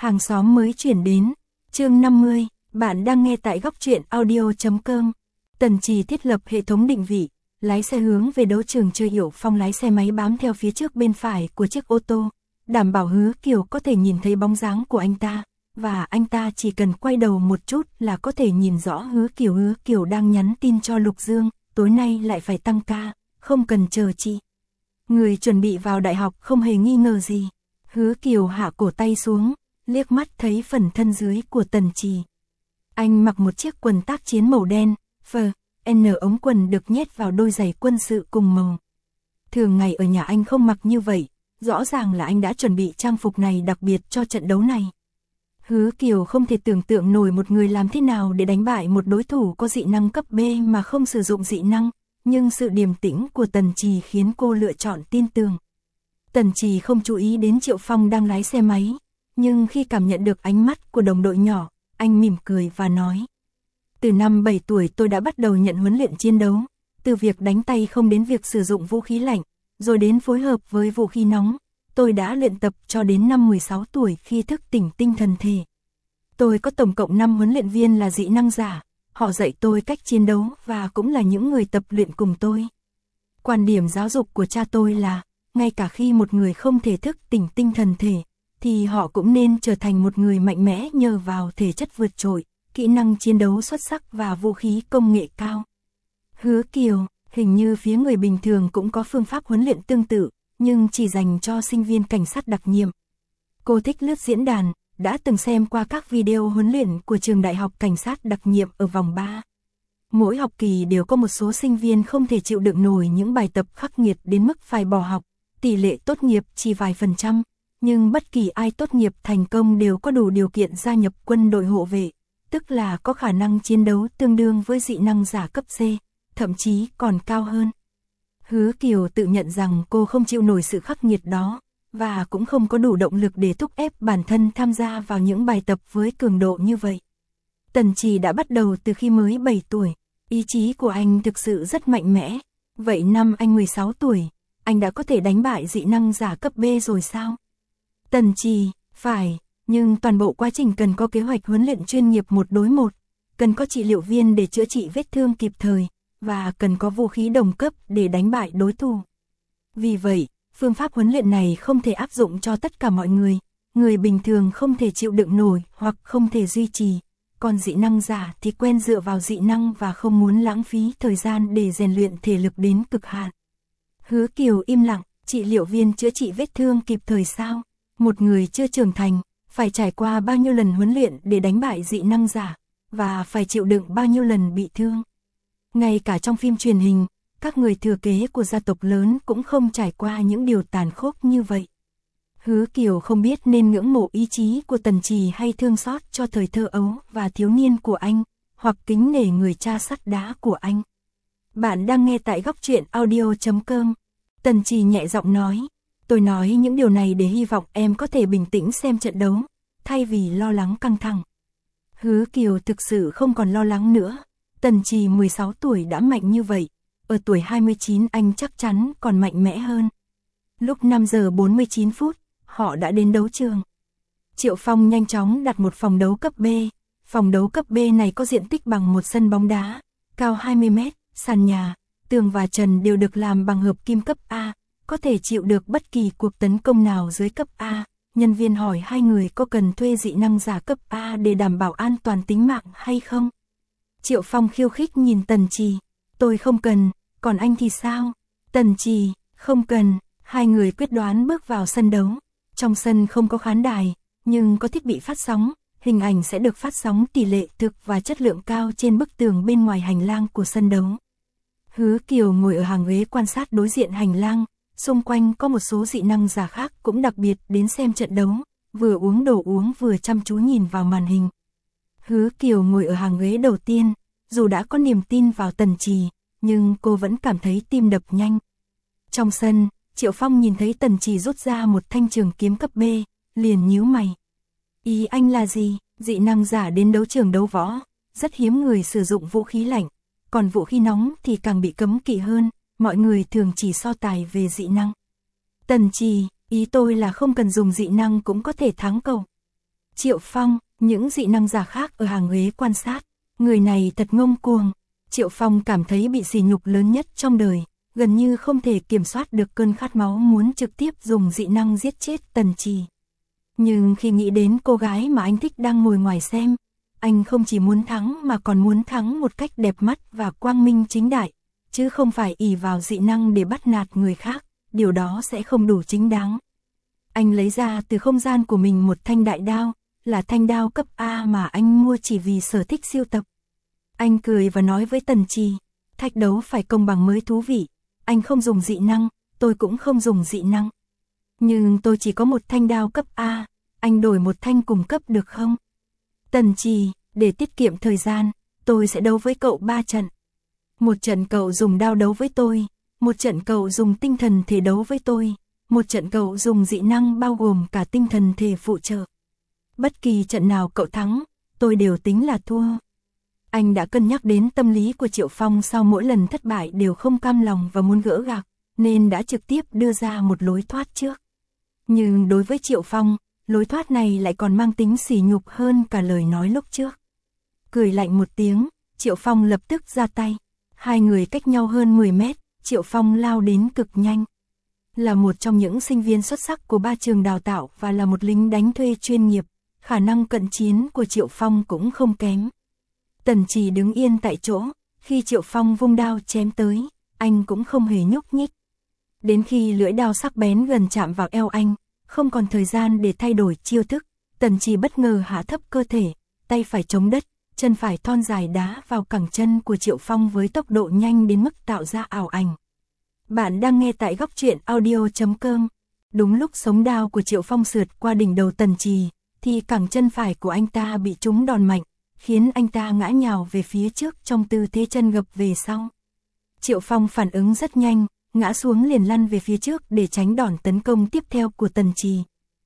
Hàng xóm mới chuyển đến. Chương 50, bạn đang nghe tại góc truyện audio.com. Tần Trì thiết lập hệ thống định vị, lái xe hướng về đấu trường chơi Hiểu Phong lái xe máy bám theo phía trước bên phải của chiếc ô tô, đảm bảo Hứa Kiều có thể nhìn thấy bóng dáng của anh ta, và anh ta chỉ cần quay đầu một chút là có thể nhìn rõ Hứa Kiều đang nhắn tin cho Lục Dương, tối nay lại phải tăng ca, không cần chờ chị. Người chuẩn bị vào đại học không hề nghi ngờ gì. Hứa Kiều hạ cổ tay xuống, liếc mắt thấy phần thân dưới của Tần Trì. Anh mặc một chiếc quần tác chiến màu đen, ống quần được nhét vào đôi giày quân sự cùng màu. Thường ngày ở nhà anh không mặc như vậy, rõ ràng là anh đã chuẩn bị trang phục này đặc biệt cho trận đấu này. Hứa Kiều không thể tưởng tượng nổi một người làm thế nào để đánh bại một đối thủ có dị năng cấp B mà không sử dụng dị năng, nhưng sự điềm tĩnh của Tần Trì khiến cô lựa chọn tin tưởng. Tần Trì không chú ý đến Triệu Phong đang lái xe máy, nhưng khi cảm nhận được ánh mắt của đồng đội nhỏ, anh mỉm cười và nói: từ năm 7 tuổi tôi đã bắt đầu nhận huấn luyện chiến đấu, từ việc đánh tay không đến việc sử dụng vũ khí lạnh, rồi đến phối hợp với vũ khí nóng, tôi đã luyện tập cho đến năm 16 tuổi khi thức tỉnh tinh thần thể. Tôi có tổng cộng 5 huấn luyện viên là dị năng giả, họ dạy tôi cách chiến đấu và cũng là những người tập luyện cùng tôi. Quan điểm giáo dục của cha tôi là, ngay cả khi một người không thể thức tỉnh tinh thần thể, thì họ cũng nên trở thành một người mạnh mẽ nhờ vào thể chất vượt trội, kỹ năng chiến đấu xuất sắc và vũ khí công nghệ cao. Hứa Kiều, hình như phía người bình thường cũng có phương pháp huấn luyện tương tự, nhưng chỉ dành cho sinh viên cảnh sát đặc nhiệm. Cô thích lướt diễn đàn, đã từng xem qua các video huấn luyện của trường đại học cảnh sát đặc nhiệm ở vòng 3. Mỗi học kỳ đều có một số sinh viên không thể chịu đựng nổi những bài tập khắc nghiệt đến mức phải bỏ học, tỷ lệ tốt nghiệp chỉ vài %, nhưng bất kỳ ai tốt nghiệp thành công đều có đủ điều kiện gia nhập quân đội hộ vệ, tức là có khả năng chiến đấu tương đương với dị năng giả cấp C, thậm chí còn cao hơn. Hứa Kiều tự nhận rằng cô không chịu nổi sự khắc nghiệt đó, và cũng không có đủ động lực để thúc ép bản thân tham gia vào những bài tập với cường độ như vậy. Tần Trì đã bắt đầu từ khi mới 7 tuổi, ý chí của anh thực sự rất mạnh mẽ. Vậy năm anh 16 tuổi, anh đã có thể đánh bại dị năng giả cấp B rồi sao? Tần Trì, phải, nhưng toàn bộ quá trình cần có kế hoạch huấn luyện chuyên nghiệp 1 đối 1, cần có trị liệu viên để chữa trị vết thương kịp thời, và cần có vũ khí đồng cấp để đánh bại đối thủ. Vì vậy, phương pháp huấn luyện này không thể áp dụng cho tất cả mọi người bình thường không thể chịu đựng nổi hoặc không thể duy trì, còn dị năng giả thì quen dựa vào dị năng và không muốn lãng phí thời gian để rèn luyện thể lực đến cực hạn. Hứa Kiều im lặng, trị liệu viên chữa trị vết thương kịp thời sao? Một người chưa trưởng thành, phải trải qua bao nhiêu lần huấn luyện để đánh bại dị năng giả, và phải chịu đựng bao nhiêu lần bị thương. Ngay cả trong phim truyền hình, các người thừa kế của gia tộc lớn cũng không trải qua những điều tàn khốc như vậy. Hứa Kiều không biết nên ngưỡng mộ ý chí của Tần Trì hay thương xót cho thời thơ ấu và thiếu niên của anh, hoặc kính nể người cha sắt đá của anh. Bạn đang nghe tại góc truyện audio.com. Tần Trì nhẹ giọng nói, tôi nói những điều này để hy vọng em có thể bình tĩnh xem trận đấu, thay vì lo lắng căng thẳng. Hứa Kiều thực sự không còn lo lắng nữa. Tần Trì 16 tuổi đã mạnh như vậy, ở tuổi 29 anh chắc chắn còn mạnh mẽ hơn. Lúc 5 giờ 49 phút, họ đã đến đấu trường. Triệu Phong nhanh chóng đặt một phòng đấu cấp B. Phòng đấu cấp B này có diện tích bằng một sân bóng đá, cao 20 mét, sàn nhà, tường và trần đều được làm bằng hợp kim cấp A, có thể chịu được bất kỳ cuộc tấn công nào dưới cấp A. Nhân viên hỏi hai người có cần thuê dị năng giả cấp A để đảm bảo an toàn tính mạng hay không. Triệu Phong khiêu khích nhìn Tần Trì, tôi không cần, còn anh thì sao? Tần Trì, không cần. Hai người quyết đoán bước vào sân đấu. Trong sân không có khán đài, nhưng có thiết bị phát sóng, hình ảnh sẽ được phát sóng tỷ lệ thực và chất lượng cao trên bức tường bên ngoài hành lang của sân đấu. Hứa Kiều ngồi ở hàng ghế quan sát đối diện hành lang, xung quanh có một số dị năng giả khác cũng đặc biệt đến xem trận đấu, vừa uống đồ uống vừa chăm chú nhìn vào màn hình. Hứa Kiều ngồi ở hàng ghế đầu tiên, dù đã có niềm tin vào Tần Trì, nhưng cô vẫn cảm thấy tim đập nhanh. Trong sân, Triệu Phong nhìn thấy Tần Trì rút ra một thanh trường kiếm cấp B, liền nhíu mày. Ý anh là gì? Dị năng giả đến đấu trường đấu võ, rất hiếm người sử dụng vũ khí lạnh, còn vũ khí nóng thì càng bị cấm kỵ hơn, mọi người thường chỉ so tài về dị năng. Tần Trì, ý tôi là không cần dùng dị năng cũng có thể thắng cậu. Triệu Phong, những dị năng giả khác ở hàng ghế quan sát. Người này thật ngông cuồng. Triệu Phong cảm thấy bị sỉ nhục lớn nhất trong đời, gần như không thể kiểm soát được cơn khát máu muốn trực tiếp dùng dị năng giết chết Tần Trì. Nhưng khi nghĩ đến cô gái mà anh thích đang ngồi ngoài xem, anh không chỉ muốn thắng mà còn muốn thắng một cách đẹp mắt và quang minh chính đại, chứ không phải ỷ vào dị năng để bắt nạt người khác, điều đó sẽ không đủ chính đáng. Anh lấy ra từ không gian của mình một thanh đại đao, là thanh đao cấp A mà anh mua chỉ vì sở thích siêu tập. Anh cười và nói với Tần Trì, thách đấu phải công bằng mới thú vị, anh không dùng dị năng, tôi cũng không dùng dị năng. Nhưng tôi chỉ có một thanh đao cấp A, anh đổi một thanh cùng cấp được không? Tần Trì, để tiết kiệm thời gian, tôi sẽ đấu với cậu 3 trận. Một trận cậu dùng đao đấu với tôi, một trận cậu dùng tinh thần thể đấu với tôi, một trận cậu dùng dị năng bao gồm cả tinh thần thể phụ trợ. Bất kỳ trận nào cậu thắng, tôi đều tính là thua. Anh đã cân nhắc đến tâm lý của Triệu Phong sau mỗi lần thất bại đều không cam lòng và muốn gỡ gạc, nên đã trực tiếp đưa ra một lối thoát trước. Nhưng đối với Triệu Phong, lối thoát này lại còn mang tính sỉ nhục hơn cả lời nói lúc trước. Cười lạnh một tiếng, Triệu Phong lập tức ra tay. Hai người cách nhau hơn 10 mét, Triệu Phong lao đến cực nhanh. Là một trong những sinh viên xuất sắc của 3 trường đào tạo và là một lính đánh thuê chuyên nghiệp, khả năng cận chiến của Triệu Phong cũng không kém. Tần Trì đứng yên tại chỗ, khi Triệu Phong vung đao chém tới, anh cũng không hề nhúc nhích. Đến khi lưỡi đao sắc bén gần chạm vào eo anh, không còn thời gian để thay đổi chiêu thức, Tần Trì bất ngờ hạ thấp cơ thể, tay phải chống đất, chân phải thon dài đá vào cẳng chân của Triệu Phong với tốc độ nhanh đến mức tạo ra ảo ảnh. Bạn đang nghe tại góc truyện audio.com. Đúng lúc sống đao của Triệu Phong sượt qua đỉnh đầu Tần Trì, thì cẳng chân phải của anh ta bị trúng đòn mạnh, khiến anh ta ngã nhào về phía trước trong tư thế chân gập về sau. Triệu Phong phản ứng rất nhanh, ngã xuống liền lăn về phía trước để tránh đòn tấn công tiếp theo của Tần Trì.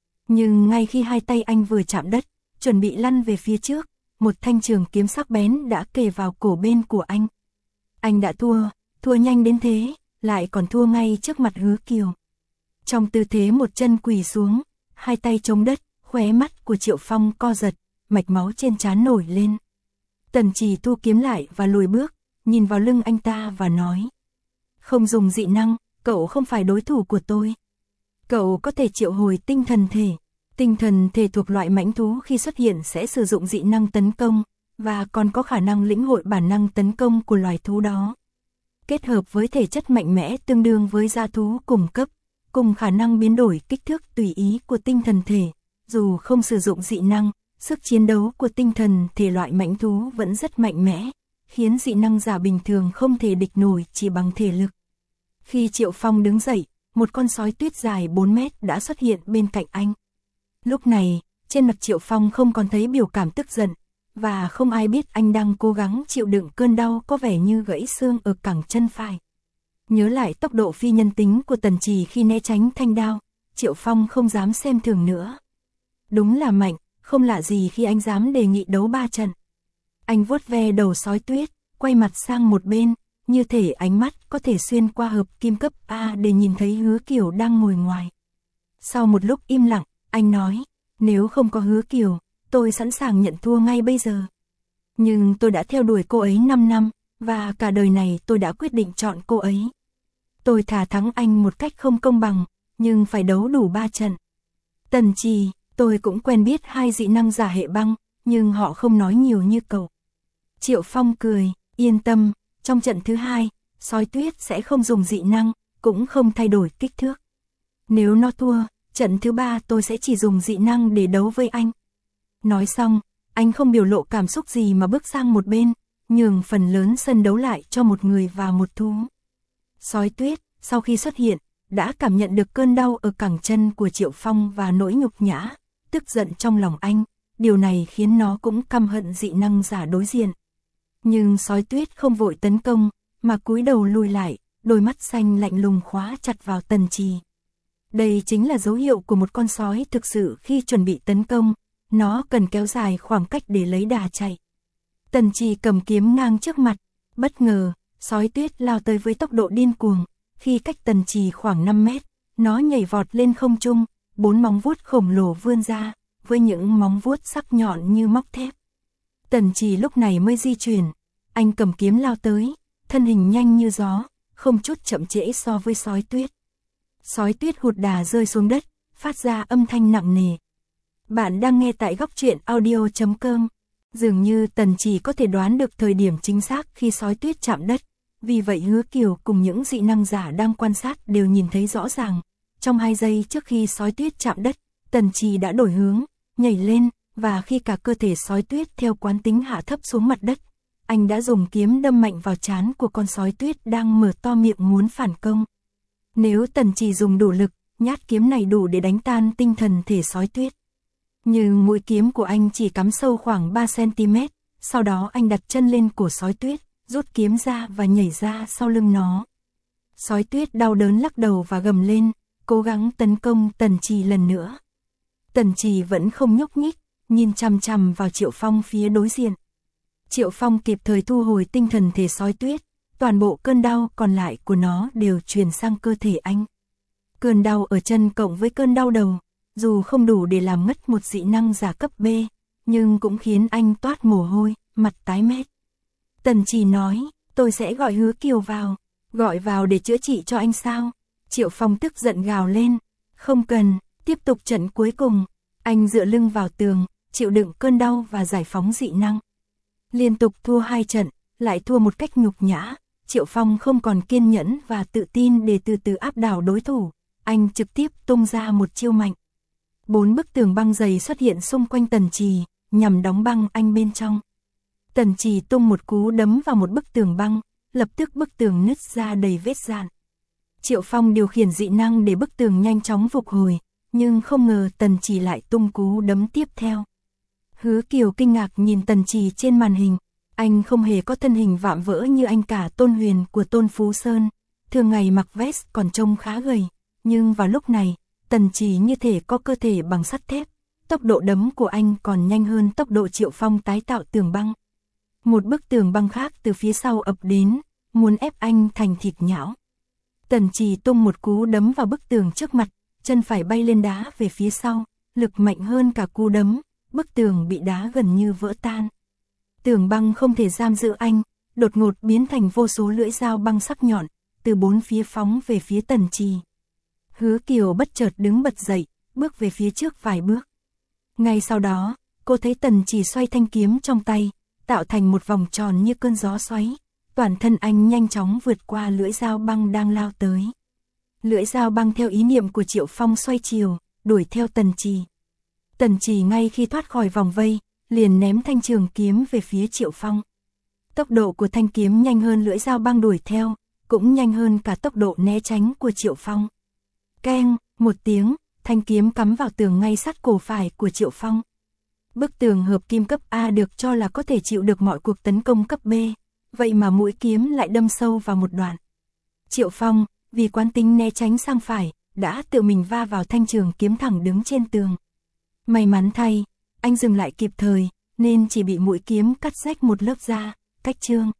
Nhưng ngay khi hai tay anh vừa chạm đất, chuẩn bị lăn về phía trước, một thanh trường kiếm sắc bén đã kề vào cổ bên của anh. Anh đã thua nhanh đến thế, lại còn thua ngay trước mặt Hứa Kiều. Trong tư thế một chân quỳ xuống, hai tay chống đất, khóe mắt của Triệu Phong co giật, mạch máu trên trán nổi lên. Tần Trì thu kiếm lại và lùi bước, nhìn vào lưng anh ta và nói: không dùng dị năng, cậu không phải đối thủ của tôi. Cậu có thể triệu hồi tinh thần thể. Tinh thần thể thuộc loại mãnh thú khi xuất hiện sẽ sử dụng dị năng tấn công, và còn có khả năng lĩnh hội bản năng tấn công của loài thú đó. Kết hợp với thể chất mạnh mẽ tương đương với dã thú cùng cấp, cùng khả năng biến đổi kích thước tùy ý của tinh thần thể, dù không sử dụng dị năng, sức chiến đấu của tinh thần thể loại mãnh thú vẫn rất mạnh mẽ, khiến dị năng giả bình thường không thể địch nổi chỉ bằng thể lực. Khi Triệu Phong đứng dậy, một con sói tuyết dài 4 mét đã xuất hiện bên cạnh anh. Lúc này, trên mặt Triệu Phong không còn thấy biểu cảm tức giận, và không ai biết anh đang cố gắng chịu đựng cơn đau có vẻ như gãy xương ở cẳng chân phải. Nhớ lại tốc độ phi nhân tính của Tần Trì khi né tránh thanh đao, Triệu Phong không dám xem thường nữa. Đúng là mạnh, không lạ gì khi anh dám đề nghị đấu 3 trận. Anh vuốt ve đầu sói tuyết, quay mặt sang một bên, như thể ánh mắt có thể xuyên qua hợp kim cấp A để nhìn thấy Hứa Kiều đang ngồi ngoài. Sau một lúc im lặng, anh nói: nếu không có Hứa Kiều, tôi sẵn sàng nhận thua ngay bây giờ. Nhưng tôi đã theo đuổi cô ấy 5 năm, và cả đời này tôi đã quyết định chọn cô ấy. Tôi thà thắng anh một cách không công bằng, nhưng phải đấu đủ 3 trận. Tần Trì, tôi cũng quen biết 2 dị năng giả hệ băng, nhưng họ không nói nhiều như cậu. Triệu Phong cười: yên tâm, trong trận thứ 2, sói tuyết sẽ không dùng dị năng, cũng không thay đổi kích thước. Nếu nó thua, trận thứ 3 tôi sẽ chỉ dùng dị năng để đấu với anh. Nói xong, anh không biểu lộ cảm xúc gì mà bước sang một bên, nhường phần lớn sân đấu lại cho một người và một thú. Sói tuyết, sau khi xuất hiện, đã cảm nhận được cơn đau ở cẳng chân của Triệu Phong và nỗi nhục nhã, tức giận trong lòng anh, điều này khiến nó cũng căm hận dị năng giả đối diện. Nhưng sói tuyết không vội tấn công, mà cúi đầu lùi lại, đôi mắt xanh lạnh lùng khóa chặt vào Tần Trì. Đây chính là dấu hiệu của một con sói thực sự khi chuẩn bị tấn công, nó cần kéo dài khoảng cách để lấy đà chạy. Tần Trì cầm kiếm ngang trước mặt, bất ngờ, sói tuyết lao tới với tốc độ điên cuồng, khi cách Tần Trì khoảng 5 mét, nó nhảy vọt lên không trung, 4 móng vuốt khổng lồ vươn ra, với những móng vuốt sắc nhọn như móc thép. Tần Trì lúc này mới di chuyển, anh cầm kiếm lao tới, thân hình nhanh như gió, không chút chậm trễ so với sói tuyết. Sói tuyết hụt đà rơi xuống đất, phát ra âm thanh nặng nề. Bạn đang nghe tại góc truyện audio.com. Dường như Tần Trì có thể đoán được thời điểm chính xác khi sói tuyết chạm đất, vì vậy Hứa Kiều cùng những dị năng giả đang quan sát đều nhìn thấy rõ ràng. Trong 2 giây trước khi sói tuyết chạm đất, Tần Trì đã đổi hướng, nhảy lên, và khi cả cơ thể sói tuyết theo quán tính hạ thấp xuống mặt đất, anh đã dùng kiếm đâm mạnh vào trán của con sói tuyết đang mở to miệng muốn phản công. Nếu Tần Trì dùng đủ lực, nhát kiếm này đủ để đánh tan tinh thần thể sói tuyết. Nhưng mũi kiếm của anh chỉ cắm sâu khoảng 3 cm, sau đó anh đặt chân lên cổ sói tuyết, rút kiếm ra và nhảy ra sau lưng nó. Sói tuyết đau đớn lắc đầu và gầm lên, cố gắng tấn công Tần Trì lần nữa. Tần Trì vẫn không nhúc nhích, nhìn chằm chằm vào Triệu Phong phía đối diện. Triệu Phong kịp thời thu hồi tinh thần thể sói tuyết, toàn bộ cơn đau còn lại của nó đều truyền sang cơ thể anh. Cơn đau ở chân cộng với cơn đau đầu, dù không đủ để làm ngất một dị năng giả cấp B, nhưng cũng khiến anh toát mồ hôi, mặt tái mét. Tần Trì nói, tôi sẽ gọi Hứa Kiều vào. Gọi vào để chữa trị cho anh sao? Triệu Phong tức giận gào lên. Không cần, tiếp tục trận cuối cùng. Anh dựa lưng vào tường, chịu đựng cơn đau và giải phóng dị năng. Liên tục thua 2 trận, lại thua một cách nhục nhã. Triệu Phong không còn kiên nhẫn và tự tin để từ từ áp đảo đối thủ. Anh trực tiếp tung ra một chiêu mạnh. 4 bức tường băng dày xuất hiện xung quanh Tần Trì, nhằm đóng băng anh bên trong. Tần Trì tung một cú đấm vào một bức tường băng, lập tức bức tường nứt ra đầy vết rạn. Triệu Phong điều khiển dị năng để bức tường nhanh chóng phục hồi, nhưng không ngờ Tần Trì lại tung cú đấm tiếp theo. Hứa Kiều kinh ngạc nhìn Tần Trì trên màn hình, anh không hề có thân hình vạm vỡ như anh cả Tôn Huyền của Tôn Phú Sơn, thường ngày mặc vest còn trông khá gầy, nhưng vào lúc này, Tần Trì như thể có cơ thể bằng sắt thép, tốc độ đấm của anh còn nhanh hơn tốc độ Triệu Phong tái tạo tường băng. Một bức tường băng khác từ phía sau ập đến, muốn ép anh thành thịt nhão. Tần Trì tung một cú đấm vào bức tường trước mặt, chân phải bay lên đá về phía sau, lực mạnh hơn cả cú đấm, bức tường bị đá gần như vỡ tan. Tường băng không thể giam giữ anh, đột ngột biến thành vô số lưỡi dao băng sắc nhọn, từ 4 phía phóng về phía Tần Trì. Hứa Kiều bất chợt đứng bật dậy, bước về phía trước vài bước. Ngay sau đó, cô thấy Tần Trì xoay thanh kiếm trong tay, tạo thành một vòng tròn như cơn gió xoáy. Toàn thân anh nhanh chóng vượt qua lưỡi dao băng đang lao tới. Lưỡi dao băng theo ý niệm của Triệu Phong xoay chiều, đuổi theo Tần Trì. Tần Trì ngay khi thoát khỏi vòng vây, liền ném thanh trường kiếm về phía Triệu Phong. Tốc độ của thanh kiếm nhanh hơn lưỡi dao băng đuổi theo, cũng nhanh hơn cả tốc độ né tránh của Triệu Phong. Keng, một tiếng, thanh kiếm cắm vào tường ngay sát cổ phải của Triệu Phong. Bức tường hợp kim cấp A được cho là có thể chịu được mọi cuộc tấn công cấp B, vậy mà mũi kiếm lại đâm sâu vào một đoạn. Triệu Phong, vì quán tính né tránh sang phải, đã tự mình va vào thanh trường kiếm thẳng đứng trên tường. May mắn thay, anh dừng lại kịp thời, nên chỉ bị mũi kiếm cắt rách một lớp da, cách chương.